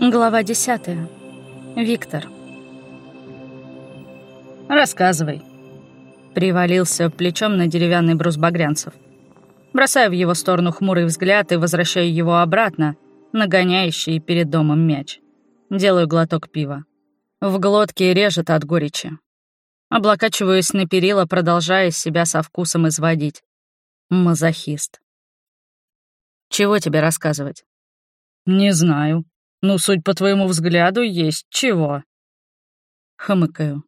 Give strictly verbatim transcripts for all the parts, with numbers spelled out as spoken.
Глава десятая. Виктор. «Рассказывай». Привалился плечом на деревянный брус Багрянцев. Бросаю в его сторону хмурый взгляд и возвращаю его обратно, нагоняющий перед домом мяч. Делаю глоток пива. В глотке режет от горечи. Облокачиваюсь на перила, продолжая себя со вкусом изводить. Мазохист. «Чего тебе рассказывать?» «Не знаю. Ну, суть по твоему взгляду, есть чего». Хмыкаю.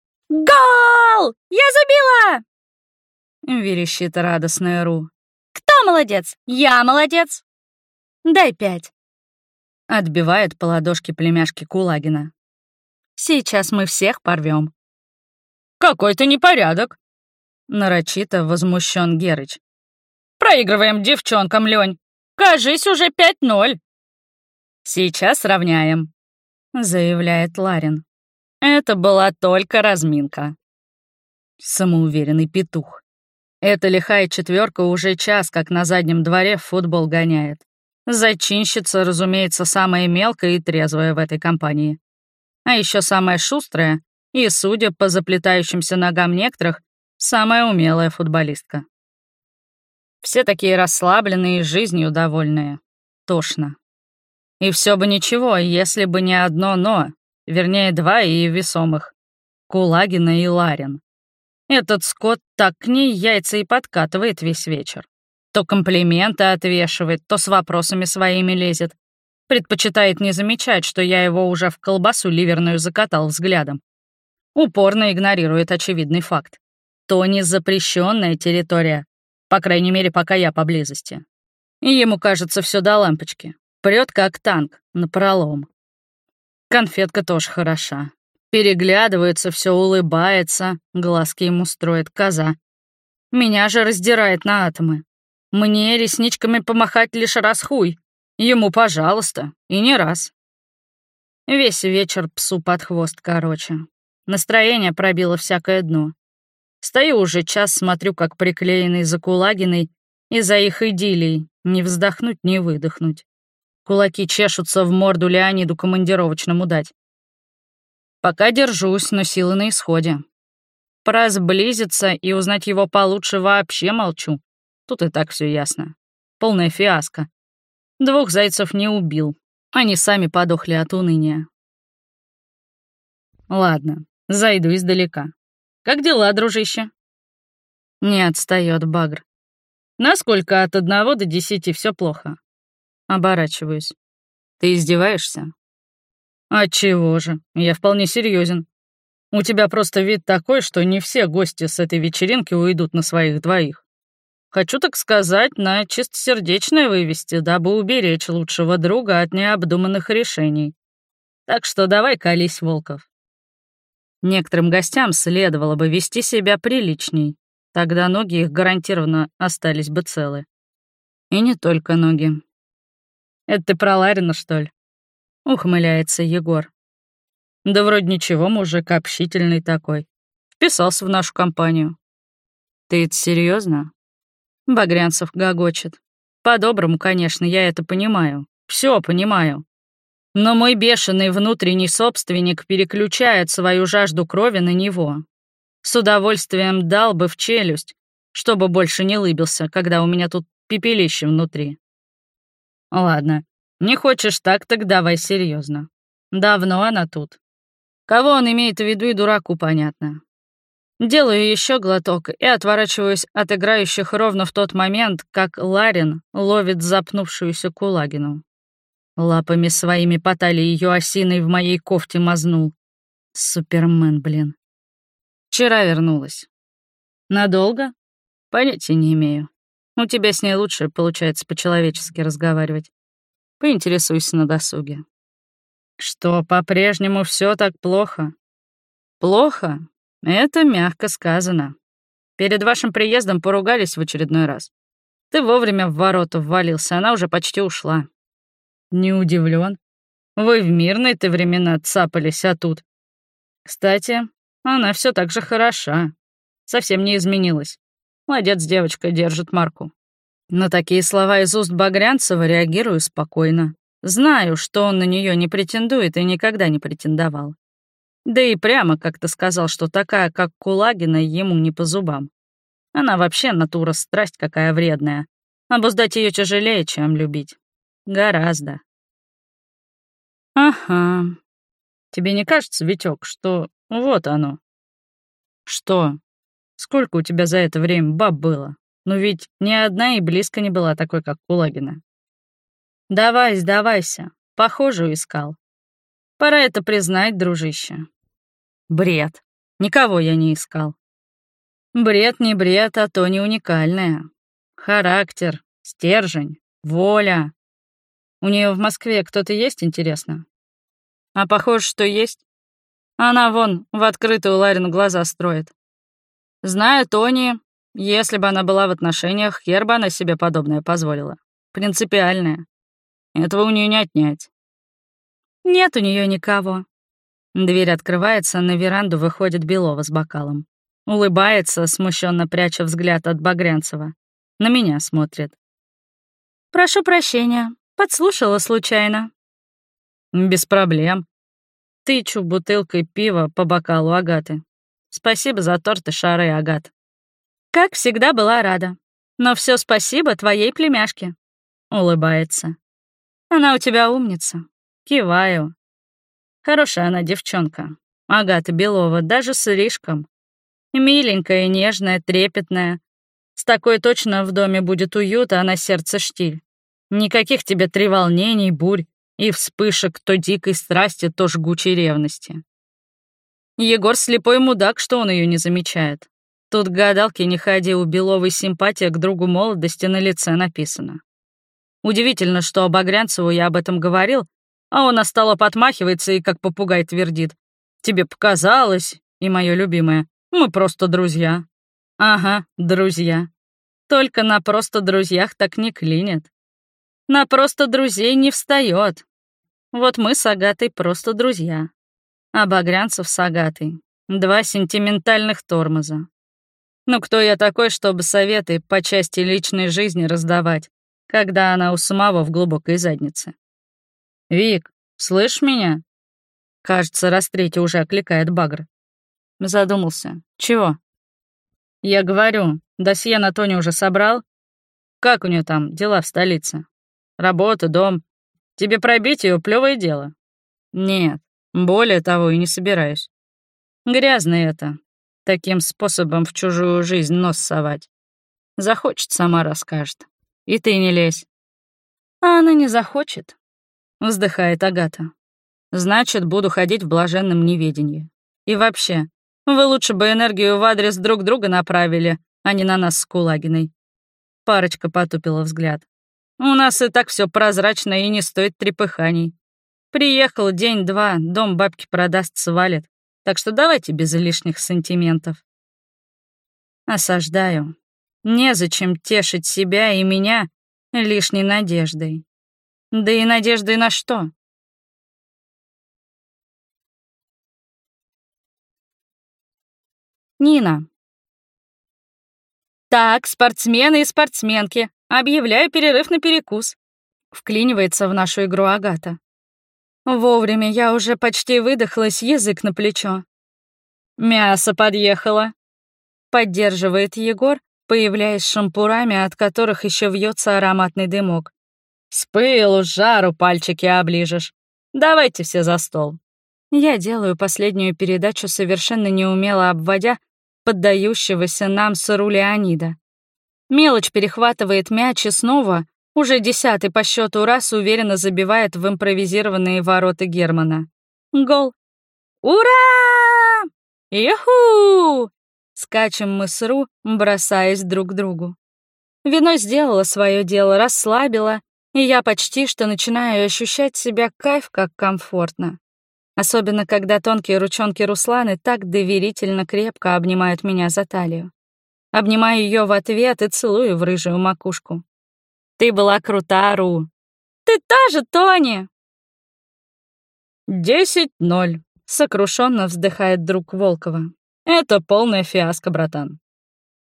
«Гол! Я забила!» Верещит радостная Ру. «Кто молодец? Я молодец!» «Дай пять!» Отбивает по ладошке племяшки Кулагина. «Сейчас мы всех порвем. «Какой-то непорядок!» Нарочито возмущен Герыч. «Проигрываем девчонкам, Лёнь! Кажись, уже пять ноль!» «Сейчас сравняем», — заявляет Ларин. «Это была только разминка». Самоуверенный петух. Эта лихая четверка уже час как на заднем дворе в футбол гоняет. Зачинщица, разумеется, самая мелкая и трезвая в этой компании. А еще самая шустрая и, судя по заплетающимся ногам некоторых, самая умелая футболистка. Все такие расслабленные и жизнью довольные. Тошно. И все бы ничего, если бы не одно «но», вернее, два и весомых. Кулагина и Ларин. Этот скот так к ней яйца и подкатывает весь вечер. То комплименты отвешивает, то с вопросами своими лезет. Предпочитает не замечать, что я его уже в колбасу ливерную закатал взглядом. Упорно игнорирует очевидный факт. То не запрещенная территория, по крайней мере, пока я поблизости. И ему кажется все до лампочки. Прёт как танк, напролом. Конфетка тоже хороша. Переглядывается, все улыбается, глазки ему строит коза. Меня же раздирает на атомы. Мне ресничками помахать лишь раз хуй. Ему, пожалуйста, и не раз. Весь вечер псу под хвост, короче. Настроение пробило всякое дно. Стою уже час, смотрю, как приклеенный за Кулагиной, и за их идиллией не вздохнуть, не выдохнуть. Кулаки чешутся в морду Леониду командировочному дать. Пока держусь, но силы на исходе. Про сблизиться и узнать его получше вообще молчу. Тут и так все ясно. Полная фиаско. Двух зайцев не убил. Они сами подохли от уныния. Ладно, зайду издалека. Как дела, дружище? Не отстает Багр. Насколько от одного до десяти все плохо? Оборачиваюсь. Ты издеваешься? Отчего же? Я вполне серьезен. У тебя просто вид такой, что не все гости с этой вечеринки уйдут на своих двоих. Хочу, так сказать, на чистосердечное вывести, дабы уберечь лучшего друга от необдуманных решений. Так что давай колись, Волков. Некоторым гостям следовало бы вести себя приличней. Тогда ноги их гарантированно остались бы целы. И не только ноги. «Это ты про Ларина, что ли?» — ухмыляется Егор. «Да вроде ничего, мужик общительный такой. Вписался в нашу компанию». «Ты это серьезно? Багрянцев гогочет. «По-доброму, конечно, я это понимаю. Все понимаю. Но мой бешеный внутренний собственник переключает свою жажду крови на него. С удовольствием дал бы в челюсть, чтобы больше не лыбился, когда у меня тут пепелище внутри. Ладно, не хочешь так, так давай серьезно. Давно она тут. Кого он имеет в виду, и дураку понятно. Делаю еще глоток и отворачиваюсь от играющих ровно в тот момент, как Ларин ловит запнувшуюся Кулагину. Лапами своими по талии ее осиной в моей кофте мазнул. Супермен, блин. Вчера вернулась. Надолго? Понятия не имею. У тебя с ней лучше получается по-человечески разговаривать. Поинтересуйся на досуге. Что, по-прежнему все так плохо? Плохо? Это мягко сказано. Перед вашим приездом поругались в очередной раз. Ты вовремя в ворота ввалился, она уже почти ушла. Не удивлен. Вы в мирные-то времена цапались, а тут... Кстати, она все так же хороша. Совсем не изменилась. Молодец, девочка, держит марку. На такие слова из уст Багрянцева реагирую спокойно. Знаю, что он на нее не претендует и никогда не претендовал. Да и прямо как-то сказал, что такая, как Кулагина, ему не по зубам. Она вообще натура страсть какая вредная. Обуздать ее тяжелее, чем любить. Гораздо. Ага. Тебе не кажется, Витёк, что вот оно? Что? Сколько у тебя за это время баб было? Ну ведь ни одна и близко не была такой, как Кулагина. Давай, сдавайся. Похожую искал. Пора это признать, дружище. Бред. Никого я не искал. Бред не бред, а то не уникальное. Характер, стержень, воля. У нее в Москве кто-то есть, интересно? А похоже, что есть. Она вон в открытую Ларину глаза строит. Знаю Тони, если бы она была в отношениях, хер бы она себе подобное позволила. Принципиальная. Этого у нее не отнять. Нет у нее никого. Дверь открывается, на веранду выходит Белова с бокалом. Улыбается, смущенно пряча взгляд от Багрянцева. На меня смотрит. «Прошу прощения, подслушала случайно». «Без проблем». Тычу бутылкой пива по бокалу Агаты. «Спасибо за торт и шары, Агат». «Как всегда была рада. Но все спасибо твоей племяшке». Улыбается. «Она у тебя умница». Киваю. Хорошая она девчонка. Агата Белова, даже слишком. Миленькая, нежная, трепетная. С такой точно в доме будет уют, а на сердце штиль. Никаких тебе треволнений, бурь и вспышек то дикой страсти, то жгучей ревности. Егор слепой мудак, что он ее не замечает. Тут к гадалке не ходи, у Беловой симпатия к другу молодости на лице написано. Удивительно, что Багрянцеву я об этом говорил, а он остолоп отмахивается и как попугай твердит. «Тебе показалось, и мое любимое, мы просто друзья». Ага, друзья. Только на просто друзьях так не клинит. На просто друзей не встает. Вот мы с Агатой просто друзья. А Багрянцев с Агатой — два сентиментальных тормоза. Ну кто я такой, чтобы советы по части личной жизни раздавать, когда она у самого в глубокой заднице? «Вик, слышь меня?» Кажется, раз третий уже окликает Багр. Задумался. «Чего?» «Я говорю, досье на Тони уже собрал? Как у нее там дела в столице? Работа, дом. Тебе пробить ее плевое дело?» «Нет, более того и не собираюсь. Грязно это, таким способом в чужую жизнь нос совать. Захочет, сама расскажет. И ты не лезь». «А она не захочет», — вздыхает Агата. «Значит, буду ходить в блаженном неведении. И вообще, вы лучше бы энергию в адрес друг друга направили, а не на нас с Кулагиной». Парочка потупила взгляд. «У нас и так все прозрачно и не стоит трепыханий. Приехал день-два, дом бабки продаст, свалит. Так что давайте без лишних сантиментов». Осаждаю. Незачем тешить себя и меня лишней надеждой. Да и надеждой на что? Нина. «Так, спортсмены и спортсменки, объявляю перерыв на перекус», — вклинивается в нашу игру Агата. Вовремя я уже почти выдохлась, язык на плечо. «Мясо подъехало», — поддерживает Егор, появляясь с шампурами, от которых еще вьется ароматный дымок. «С пылу, с жару пальчики оближешь. Давайте все за стол». Я делаю последнюю передачу, совершенно неумело обводя поддающегося нам сыру Леонида. Мелочь перехватывает мяч и снова, уже десятый по счету раз, уверенно забивает в импровизированные ворота Германа. Гол. «Ура! Яху!» Скачем мы с Ру, бросаясь друг к другу. Вино сделало свое дело, расслабило, и я почти что начинаю ощущать себя кайф как комфортно. Особенно, когда тонкие ручонки Русланы так доверительно крепко обнимают меня за талию. Обнимаю ее в ответ и целую в рыжую макушку. «Ты была крута, Ру!» «Ты тоже, Тони!» «Десять ноль», — сокрушенно вздыхает друг Волкова. «Это полная фиаско, братан».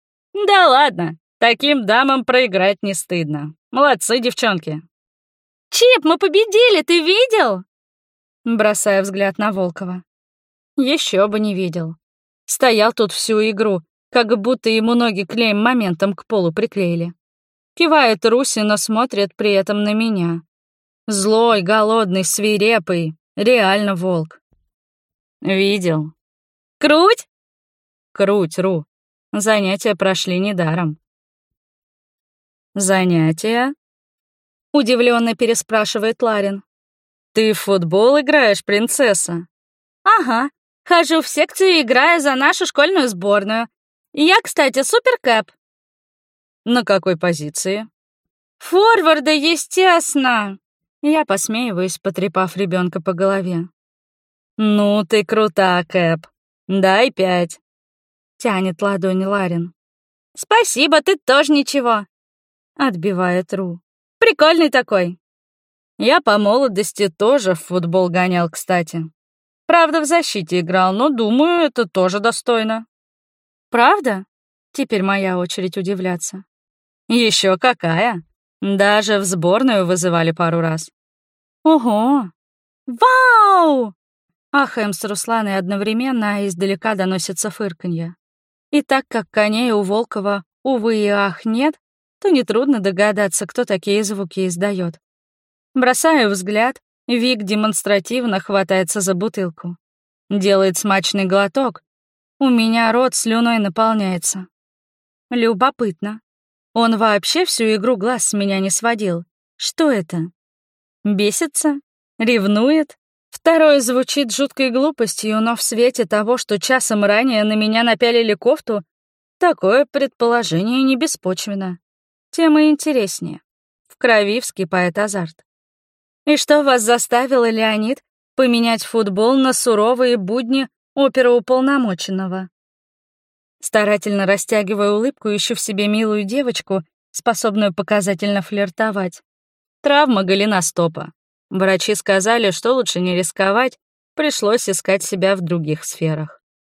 «Да ладно, таким дамам проиграть не стыдно. Молодцы, девчонки». Чип, мы победили, ты видел?» Бросая взгляд на Волкова. Еще бы не видел. Стоял тут всю игру, как будто ему ноги клеем моментом к полу приклеили. Кивает Руси, но смотрит при этом на меня. Злой, голодный, свирепый, реально волк. Видел. Круть? Круть, Ру. Занятия прошли недаром. Занятия? Удивленно переспрашивает Ларин. Ты в футбол играешь, принцесса? Ага. Хожу в секцию и играю за нашу школьную сборную. Я, кстати, суперкэп. На какой позиции? Форварда, естественно. Я посмеиваюсь, потрепав ребенка по голове. Ну ты крута, Кэп. Дай пять. Тянет ладонь Ларин. Спасибо, ты тоже ничего. Отбивает Ру. Прикольный такой. Я по молодости тоже в футбол гонял, кстати. Правда, в защите играл, но, думаю, это тоже достойно. Правда? Теперь моя очередь удивляться. Еще какая? Даже в сборную вызывали пару раз. Ого! Вау! Ахаем с Русланой одновременно, а издалека доносится фырканье. И так как коней у Волкова, увы и ах, нет, то нетрудно догадаться, кто такие звуки издает. Бросаю взгляд, Вик демонстративно хватается за бутылку. Делает смачный глоток. У меня рот слюной наполняется. Любопытно. Он вообще всю игру глаз с меня не сводил. Что это? Бесится? Ревнует? Второе звучит жуткой глупостью, но в свете того, что часом ранее на меня напялили кофту, такое предположение не беспочвенно. Тем и интереснее. В крови вскипает азарт. И что вас заставило, Леонид, поменять футбол на суровые будни оперуполномоченного? Старательно растягивая улыбку, ищу в себе милую девочку, способную показательно флиртовать. Травма голеностопа. Врачи сказали, что лучше не рисковать, пришлось искать себя в других сферах.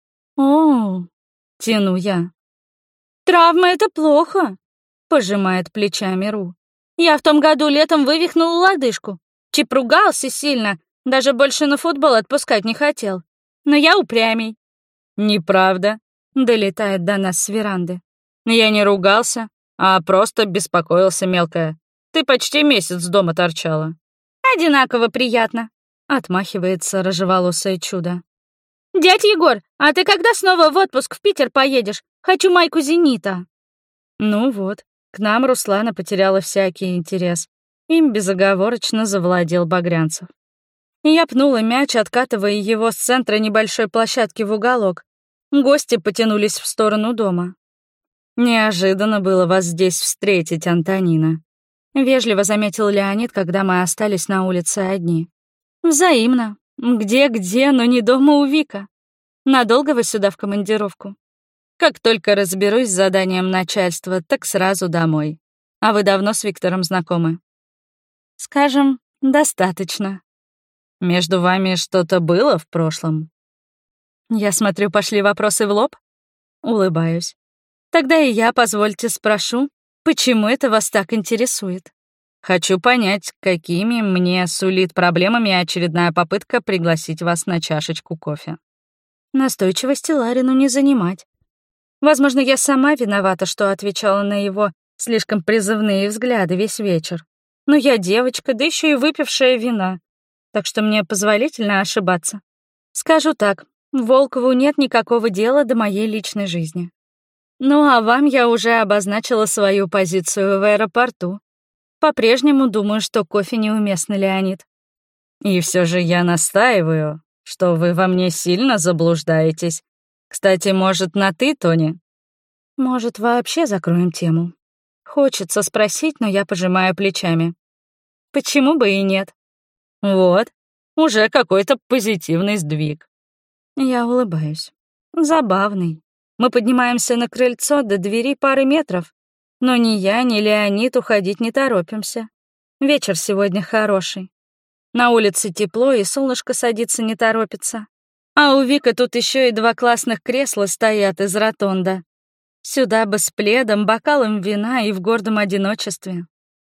«О, — тяну я. Травма — это плохо, — пожимает плечами Ру. Я в том году летом вывихнула лодыжку. Чип ругался сильно, даже больше на футбол отпускать не хотел. Но я упрямей. «Неправда», — долетает до нас с веранды. «Я не ругался, а просто беспокоился, мелкая. Ты почти месяц дома торчала». «Одинаково приятно», — отмахивается рыжеволосое чудо. «Дядь Егор, а ты когда снова в отпуск в Питер поедешь? Хочу майку «Зенита». Ну вот, к нам Руслана потеряла всякий интерес. Им безоговорочно завладел Багрянцев. Я пнула мяч, откатывая его с центра небольшой площадки в уголок. Гости потянулись в сторону дома. «Неожиданно было вас здесь встретить, Антонина», — вежливо заметил Леонид, когда мы остались на улице одни. «Взаимно. Где-где, но не дома у Вика. Надолго вы сюда в командировку? Как только разберусь с заданием начальства, так сразу домой. А вы давно с Виктором знакомы?» «Скажем, достаточно. Между вами что-то было в прошлом?» Я смотрю, пошли вопросы в лоб. Улыбаюсь. Тогда и я, позвольте, спрошу, почему это вас так интересует? Хочу понять, какими мне сулит проблемами очередная попытка пригласить вас на чашечку кофе. Настойчивости Ларину не занимать. Возможно, я сама виновата, что отвечала на его слишком призывные взгляды весь вечер. Но я девочка, да еще и выпившая вина, так что мне позволительно ошибаться. Скажу так, Волкову нет никакого дела до моей личной жизни. Ну а вам я уже обозначила свою позицию в аэропорту. По-прежнему думаю, что кофе неуместно, Леонид. И все же я настаиваю, что вы во мне сильно заблуждаетесь. Кстати, может, на «ты», Тони? Может, вообще закроем тему? Хочется спросить, но я пожимаю плечами. Почему бы и нет? Вот, уже какой-то позитивный сдвиг. Я улыбаюсь. Забавный. Мы поднимаемся на крыльцо до двери пары метров, но ни я, ни Леонид уходить не торопимся. Вечер сегодня хороший. На улице тепло, и солнышко садиться не торопится. А у Вика тут еще и два классных кресла стоят из ротонда. Сюда бы с пледом, бокалом вина и в гордом одиночестве.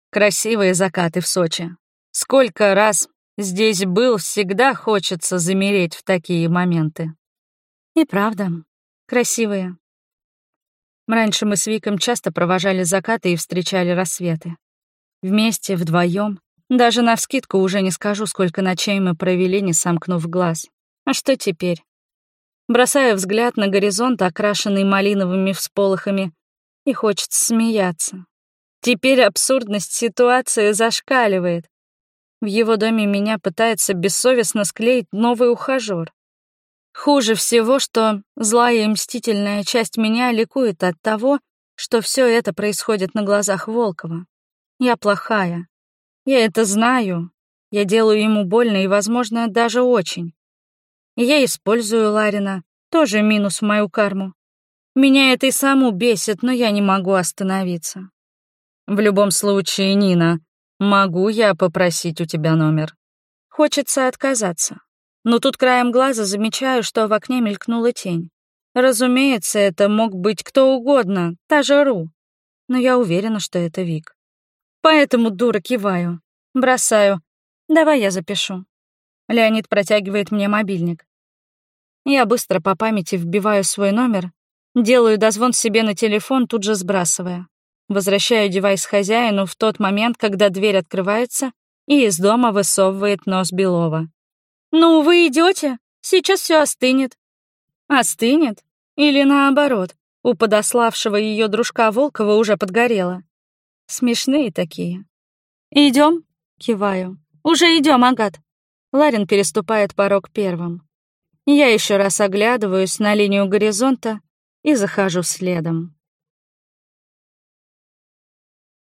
Красивые закаты в Сочи. Сколько раз здесь был, всегда хочется замереть в такие моменты. И правда, красивые. Раньше мы с Виком часто провожали закаты и встречали рассветы. Вместе, вдвоем. Даже навскидку уже не скажу, сколько ночей мы провели, не сомкнув глаз. А что теперь? Бросаю взгляд на горизонт, окрашенный малиновыми всполохами, и хочется смеяться. Теперь абсурдность ситуации зашкаливает. В его доме меня пытается бессовестно склеить новый ухажёр. Хуже всего, что злая и мстительная часть меня ликует от того, что все это происходит на глазах Волкова. Я плохая. Я это знаю. Я делаю ему больно и, возможно, даже очень. И я использую Ларина, тоже минус в мою карму. Меня это и саму бесит, но я не могу остановиться. В любом случае, Нина, могу я попросить у тебя номер? Хочется отказаться. Но тут краем глаза замечаю, что в окне мелькнула тень. Разумеется, это мог быть кто угодно, та же Ру. Но я уверена, что это Вик. Поэтому дура киваю. Бросаю. Давай я запишу. Леонид протягивает мне мобильник. Я быстро по памяти вбиваю свой номер, делаю дозвон себе на телефон, тут же сбрасывая. Возвращаю девайс хозяину в тот момент, когда дверь открывается, и из дома высовывает нос Белова. «Ну, вы идете? Сейчас все остынет». Остынет? Или наоборот, у подославшего ее дружка Волкова уже подгорело? Смешные такие. Идем? Киваю. «Уже идем, Агат». Ларин переступает порог первым. Я еще раз оглядываюсь на линию горизонта и захожу следом.